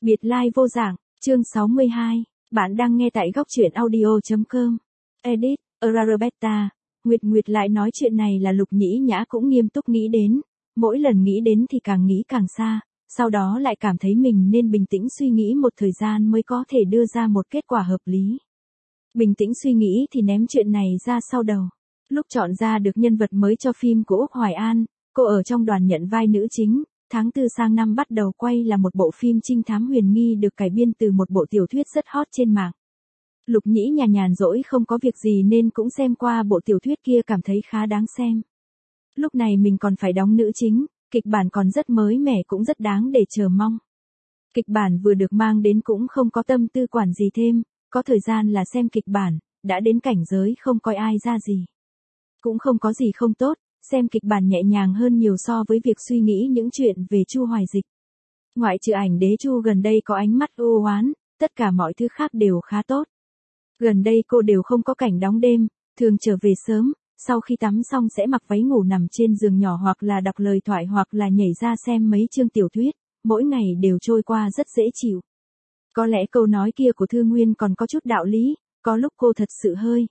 Biệt lai vô dạng, chương 62. Bạn đang nghe tại góc truyện audio.com. Edit, Roberta. Nguyệt lại nói chuyện này là Lục Nhĩ Nhã cũng nghiêm túc nghĩ đến. Mỗi lần nghĩ đến thì càng nghĩ càng xa, sau đó lại cảm thấy mình nên bình tĩnh suy nghĩ một thời gian mới có thể đưa ra một kết quả hợp lý. Bình tĩnh suy nghĩ thì ném chuyện này ra sau đầu. Lúc chọn ra được nhân vật mới cho phim của Úc Hoài An, cô ở trong đoàn nhận vai nữ chính. Tháng 4 sang năm bắt đầu quay là một bộ phim trinh thám huyền nghi được cải biên từ một bộ tiểu thuyết rất hot trên mạng. Lục Nhĩ nhàn rỗi không có việc gì nên cũng xem qua bộ tiểu thuyết kia, cảm thấy khá đáng xem. Lúc này mình còn phải đóng nữ chính, kịch bản còn rất mới mẻ, cũng rất đáng để chờ mong. Kịch bản vừa được mang đến cũng không có tâm tư quản gì thêm, có thời gian là xem kịch bản, đã đến cảnh giới không coi ai ra gì. Cũng không có gì không tốt. Xem kịch bản nhẹ nhàng hơn nhiều so với việc suy nghĩ những chuyện về Chu Hoài Dịch. Ngoại trừ ảnh đế Chu gần đây có ánh mắt u oán, tất cả mọi thứ khác đều khá tốt. Gần đây cô đều không có cảnh đóng đêm, thường trở về sớm, sau khi tắm xong sẽ mặc váy ngủ nằm trên giường nhỏ hoặc là đọc lời thoại hoặc là nhảy ra xem mấy chương tiểu thuyết, mỗi ngày đều trôi qua rất dễ chịu. Có lẽ câu nói kia của Thư Nguyên còn có chút đạo lý, có lúc cô thật sự hơi,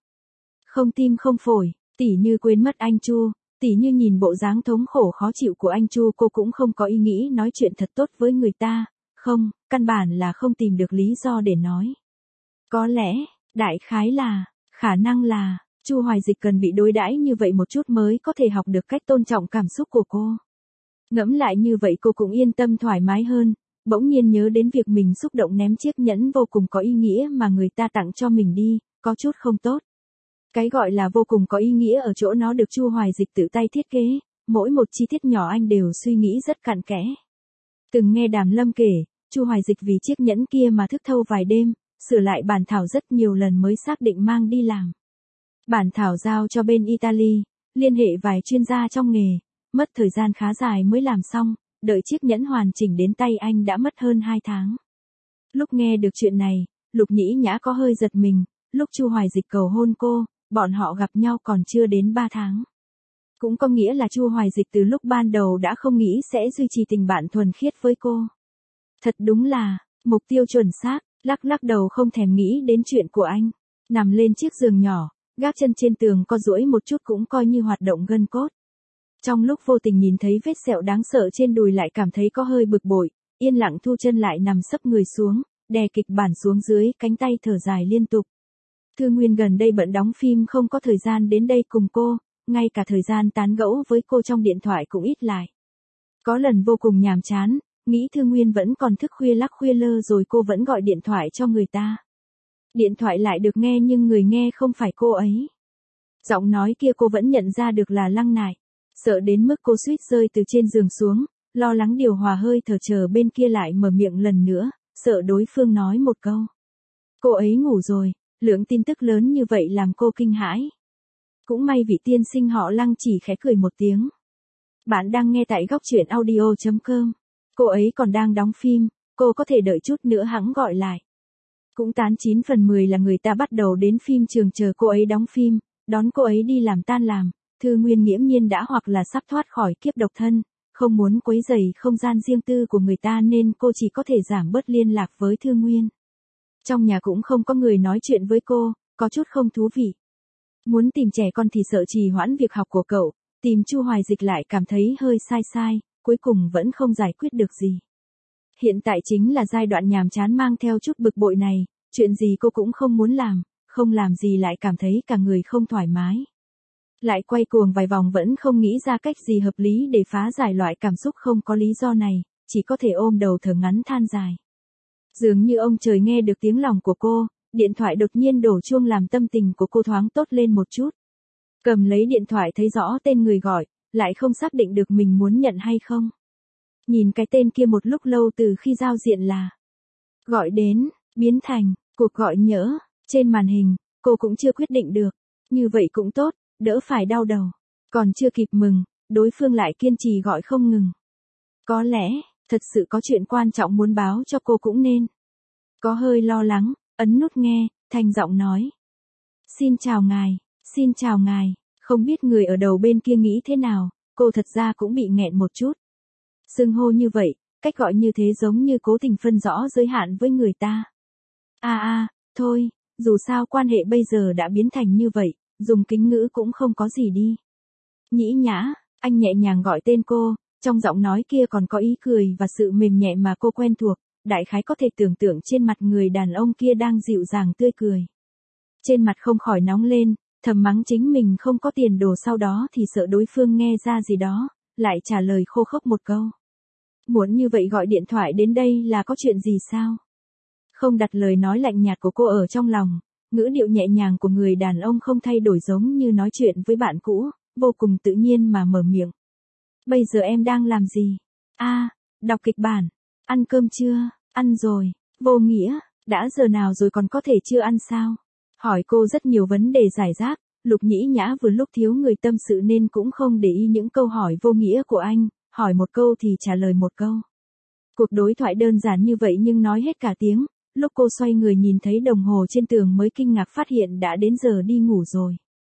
không tim không phổi. Tỉ như quên mất anh Chu, tỉ như nhìn bộ dáng thống khổ khó chịu của anh Chu, cô cũng không có ý nghĩ nói chuyện thật tốt với người ta, không, căn bản là không tìm được lý do để nói. Có lẽ, đại khái là, khả năng là, Chu Hoài Dịch cần bị đối đãi như vậy một chút mới có thể học được cách tôn trọng cảm xúc của cô. Ngẫm lại như vậy cô cũng yên tâm thoải mái hơn, bỗng nhiên nhớ đến việc mình xúc động ném chiếc nhẫn vô cùng có ý nghĩa mà người ta tặng cho mình đi, có chút không tốt. Cái gọi là vô cùng có ý nghĩa ở chỗ nó được Chu Hoài Dịch tự tay thiết kế, mỗi một chi tiết nhỏ anh đều suy nghĩ rất cặn kẽ. Từng nghe Đàm Lâm kể, Chu Hoài Dịch vì chiếc nhẫn kia mà thức thâu vài đêm, sửa lại bản thảo rất nhiều lần mới xác định mang đi làm. Bản thảo giao cho bên Italy, liên hệ vài chuyên gia trong nghề, mất thời gian khá dài mới làm xong, đợi chiếc nhẫn hoàn chỉnh đến tay anh đã mất hơn 2 tháng. Lúc nghe được chuyện này, Lục Nhĩ Nhã có hơi giật mình, lúc Chu Hoài Dịch cầu hôn cô, bọn họ gặp nhau còn chưa đến 3 tháng. Cũng có nghĩa là Chu Hoài Dịch từ lúc ban đầu đã không nghĩ sẽ duy trì tình bạn thuần khiết với cô. Thật đúng là, mục tiêu chuẩn xác, lắc đầu không thèm nghĩ đến chuyện của anh. Nằm lên chiếc giường nhỏ, gác chân trên tường co duỗi một chút cũng coi như hoạt động gân cốt. Trong lúc vô tình nhìn thấy vết sẹo đáng sợ trên đùi lại cảm thấy có hơi bực bội, yên lặng thu chân lại nằm sấp người xuống, đè kịch bản xuống dưới, cánh tay thở dài liên tục. Thư Nguyên gần đây bận đóng phim không có thời gian đến đây cùng cô, ngay cả thời gian tán gẫu với cô trong điện thoại cũng ít lại. Có lần vô cùng nhàm chán, nghĩ Thư Nguyên vẫn còn thức khuya lắc khuya lơ rồi cô vẫn gọi điện thoại cho người ta. Điện thoại lại được nghe nhưng người nghe không phải cô ấy. Giọng nói kia cô vẫn nhận ra được là Lăng Nại. Sợ đến mức cô suýt rơi từ trên giường xuống, lo lắng điều hòa hơi thở chờ bên kia lại mở miệng lần nữa, sợ đối phương nói một câu. Cô ấy ngủ rồi. Lượng tin tức lớn như vậy làm cô kinh hãi. Cũng may vị tiên sinh họ Lăng chỉ khẽ cười một tiếng. Bạn đang nghe tại góc truyện audio.com. Cô ấy còn đang đóng phim, cô có thể đợi chút nữa hẵng gọi lại. Cũng 89/10 là người ta bắt đầu đến phim trường chờ cô ấy đóng phim, đón cô ấy đi làm tan làm. Thư Nguyên nghiễm nhiên đã hoặc là sắp thoát khỏi kiếp độc thân, không muốn quấy rầy không gian riêng tư của người ta nên cô chỉ có thể giảm bớt liên lạc với Thư Nguyên. Trong nhà cũng không có người nói chuyện với cô, có chút không thú vị. Muốn tìm trẻ con thì sợ trì hoãn việc học của cậu, tìm Chu Hoài Dịch lại cảm thấy hơi sai, cuối cùng vẫn không giải quyết được gì. Hiện tại chính là giai đoạn nhàm chán mang theo chút bực bội này, chuyện gì cô cũng không muốn làm, không làm gì lại cảm thấy cả người không thoải mái. Lại quay cuồng vài vòng vẫn không nghĩ ra cách gì hợp lý để phá giải loại cảm xúc không có lý do này, chỉ có thể ôm đầu thở ngắn than dài. Dường như ông trời nghe được tiếng lòng của cô, điện thoại đột nhiên đổ chuông làm tâm tình của cô thoáng tốt lên một chút. Cầm lấy điện thoại thấy rõ tên người gọi, lại không xác định được mình muốn nhận hay không. Nhìn cái tên kia một lúc lâu từ khi giao diện là gọi đến, biến thành, cuộc gọi nhỡ, trên màn hình, cô cũng chưa quyết định được. Như vậy cũng tốt, đỡ phải đau đầu. Còn chưa kịp mừng, đối phương lại kiên trì gọi không ngừng. Có lẽ, thật sự có chuyện quan trọng muốn báo cho cô cũng nên. Có hơi lo lắng, ấn nút nghe, thanh giọng nói. Xin chào ngài, không biết người ở đầu bên kia nghĩ thế nào, cô thật ra cũng bị nghẹn một chút. Xưng hô như vậy, cách gọi như thế giống như cố tình phân rõ giới hạn với người ta. Thôi, dù sao quan hệ bây giờ đã biến thành như vậy, dùng kính ngữ cũng không có gì đi. Nhĩ Nhã, anh nhẹ nhàng gọi tên cô, trong giọng nói kia còn có ý cười và sự mềm nhẹ mà cô quen thuộc, đại khái có thể tưởng tượng trên mặt người đàn ông kia đang dịu dàng tươi cười. Trên mặt không khỏi nóng lên, thầm mắng chính mình không có tiền đồ, sau đó thì sợ đối phương nghe ra gì đó, lại trả lời khô khốc một câu. Muốn như vậy gọi điện thoại đến đây là có chuyện gì sao? Không đặt lời nói lạnh nhạt của cô ở trong lòng, ngữ điệu nhẹ nhàng của người đàn ông không thay đổi giống như nói chuyện với bạn cũ, vô cùng tự nhiên mà mở miệng. Bây giờ em đang làm gì? Đọc kịch bản. Ăn cơm chưa? Ăn rồi. Vô nghĩa, đã giờ nào rồi còn có thể chưa ăn sao? Hỏi cô rất nhiều vấn đề giải rác, Lục Nhĩ Nhã vừa lúc thiếu người tâm sự nên cũng không để ý những câu hỏi vô nghĩa của anh, hỏi một câu thì trả lời một câu. Cuộc đối thoại đơn giản như vậy nhưng nói hết cả tiếng, lúc cô xoay người nhìn thấy đồng hồ trên tường mới kinh ngạc phát hiện đã đến giờ đi ngủ rồi.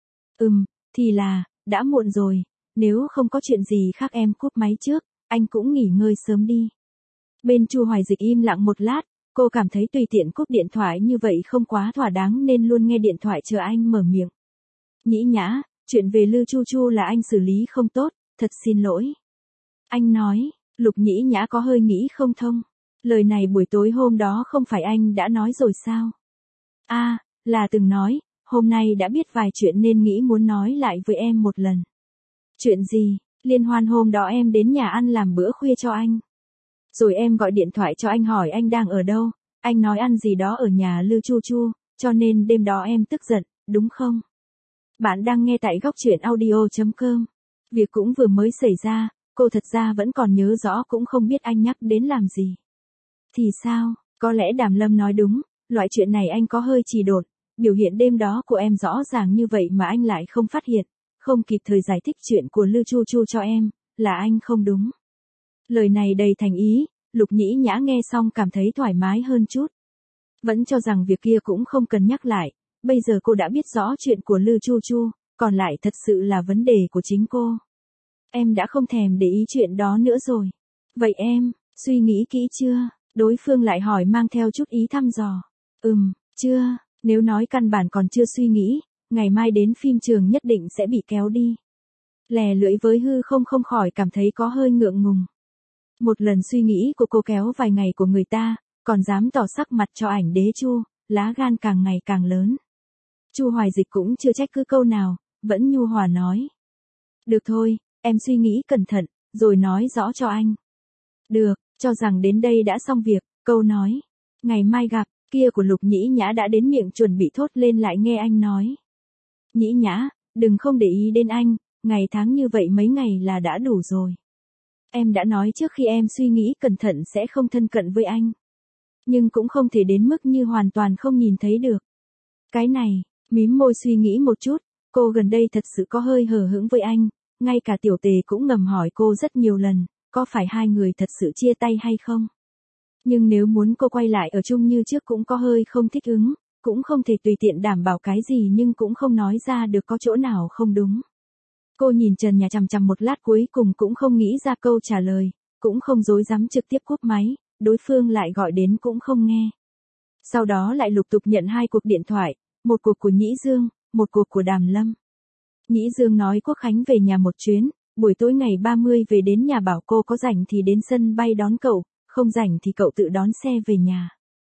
Thì là, đã muộn rồi, nếu không có chuyện gì khác em cúp máy trước, anh cũng nghỉ ngơi sớm đi. Bên Chu Hoài Dịch im lặng một lát, cô cảm thấy tùy tiện cúp điện thoại như vậy không quá thỏa đáng nên luôn nghe điện thoại chờ anh mở miệng. Nhĩ Nhã, chuyện về Lư Chu Chu là anh xử lý không tốt, thật xin lỗi. Anh nói, Lục Nhĩ Nhã có hơi nghĩ không thông. Lời này buổi tối hôm đó không phải anh đã nói rồi sao? Là từng nói, hôm nay đã biết vài chuyện nên nghĩ muốn nói lại với em một lần. Chuyện gì? Liên hoan hôm đó em đến nhà ăn làm bữa khuya cho anh. Rồi em gọi điện thoại cho anh hỏi anh đang ở đâu, anh nói ăn gì đó ở nhà Lư Chu Chu, cho nên đêm đó em tức giận, đúng không? Bạn đang nghe tại góc truyện audio.com. Việc cũng vừa mới xảy ra, cô thật ra vẫn còn nhớ rõ cũng không biết anh nhắc đến làm gì. Thì sao, có lẽ Đàm Lâm nói đúng, loại chuyện này anh có hơi trì độn, biểu hiện đêm đó của em rõ ràng như vậy mà anh lại không phát hiện, không kịp thời giải thích chuyện của Lư Chu Chu cho em, là anh không đúng. Lời này đầy thành ý, Lục Nhĩ Nhã nghe xong cảm thấy thoải mái hơn chút. Vẫn cho rằng việc kia cũng không cần nhắc lại, bây giờ cô đã biết rõ chuyện của Lư Chu Chu, còn lại thật sự là vấn đề của chính cô. Em đã không thèm để ý chuyện đó nữa rồi. Vậy em, suy nghĩ kỹ chưa? Đối phương lại hỏi mang theo chút ý thăm dò. Chưa, nếu nói căn bản còn chưa suy nghĩ, ngày mai đến phim trường nhất định sẽ bị kéo đi. Lè lưỡi với hư không không khỏi cảm thấy có hơi ngượng ngùng. Một lần suy nghĩ của cô kéo vài ngày của người ta, còn dám tỏ sắc mặt cho ảnh đế Chu, lá gan càng ngày càng lớn. Chu Hoài Dịch cũng chưa trách cứ câu nào, vẫn nhu hòa nói. Được thôi, em suy nghĩ cẩn thận, rồi nói rõ cho anh. Được, cho rằng đến đây đã xong việc, câu nói. Ngày mai gặp, kia của Lục Nhĩ Nhã đã đến miệng chuẩn bị thốt lên lại nghe anh nói. Nhĩ Nhã, đừng không để ý đến anh, ngày tháng như vậy mấy ngày là đã đủ rồi. Em đã nói trước khi em suy nghĩ cẩn thận sẽ không thân cận với anh. Nhưng cũng không thể đến mức như hoàn toàn không nhìn thấy được. Cái này, mím môi suy nghĩ một chút, cô gần đây thật sự có hơi hờ hững với anh, ngay cả Tiểu Tề cũng ngầm hỏi cô rất nhiều lần, có phải hai người thật sự chia tay hay không? Nhưng nếu muốn cô quay lại ở chung như trước cũng có hơi không thích ứng, cũng không thể tùy tiện đảm bảo cái gì nhưng cũng không nói ra được có chỗ nào không đúng. Cô nhìn trần nhà chằm chằm một lát cuối cùng cũng không nghĩ ra câu trả lời, cũng không dối dám trực tiếp cúp máy, đối phương lại gọi đến cũng không nghe. Sau đó lại lục tục nhận 2 cuộc điện thoại, một cuộc của Nhĩ Dương, một cuộc của Đàm Lâm. Nhĩ Dương nói Quốc Khánh về nhà một chuyến, buổi tối ngày 30 về đến nhà bảo cô có rảnh thì đến sân bay đón cậu, không rảnh thì cậu tự đón xe về nhà.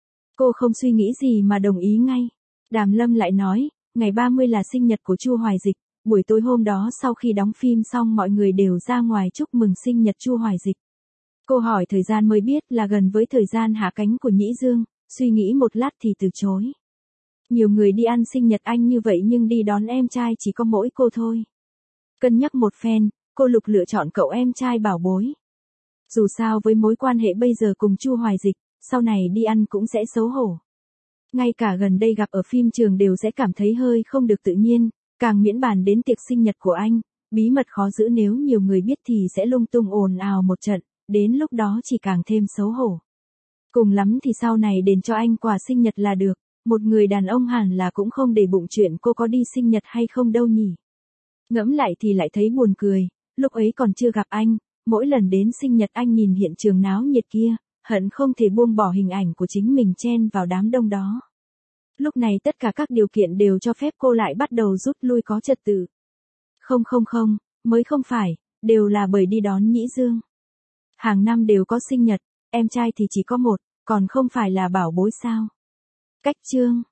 Cô không suy nghĩ gì mà đồng ý ngay. Đàm Lâm lại nói, ngày 30 là sinh nhật của Chu Hoài Dịch, buổi tối hôm đó sau khi đóng phim xong mọi người đều ra ngoài chúc mừng sinh nhật Chu Hoài Dịch. Cô hỏi thời gian mới biết là gần với thời gian hạ cánh của Nhĩ Dương, suy nghĩ một lát thì từ chối. Nhiều người đi ăn sinh nhật anh như vậy nhưng đi đón em trai chỉ có mỗi cô thôi. Cân nhắc một phen, cô Lục lựa chọn cậu em trai bảo bối. Dù sao với mối quan hệ bây giờ cùng Chu Hoài Dịch, sau này đi ăn cũng sẽ xấu hổ. Ngay cả gần đây gặp ở phim trường đều sẽ cảm thấy hơi không được tự nhiên, càng miễn bàn đến tiệc sinh nhật của anh, bí mật khó giữ nếu nhiều người biết thì sẽ lung tung ồn ào một trận, đến lúc đó chỉ càng thêm xấu hổ. Cùng lắm thì sau này đền cho anh quà sinh nhật là được, một người đàn ông hẳn là cũng không để bụng chuyện cô có đi sinh nhật hay không đâu nhỉ. Ngẫm lại thì lại thấy buồn cười, lúc ấy còn chưa gặp anh, mỗi lần đến sinh nhật anh nhìn hiện trường náo nhiệt kia, hận không thể buông bỏ hình ảnh của chính mình chen vào đám đông đó. Lúc này tất cả các điều kiện đều cho phép cô lại bắt đầu rút lui có trật tự. Không không không, mới không phải, đều là bởi đi đón Nhĩ Dương. Hàng năm đều có sinh nhật, em trai thì chỉ có một, còn không phải là bảo bối sao. Cách chương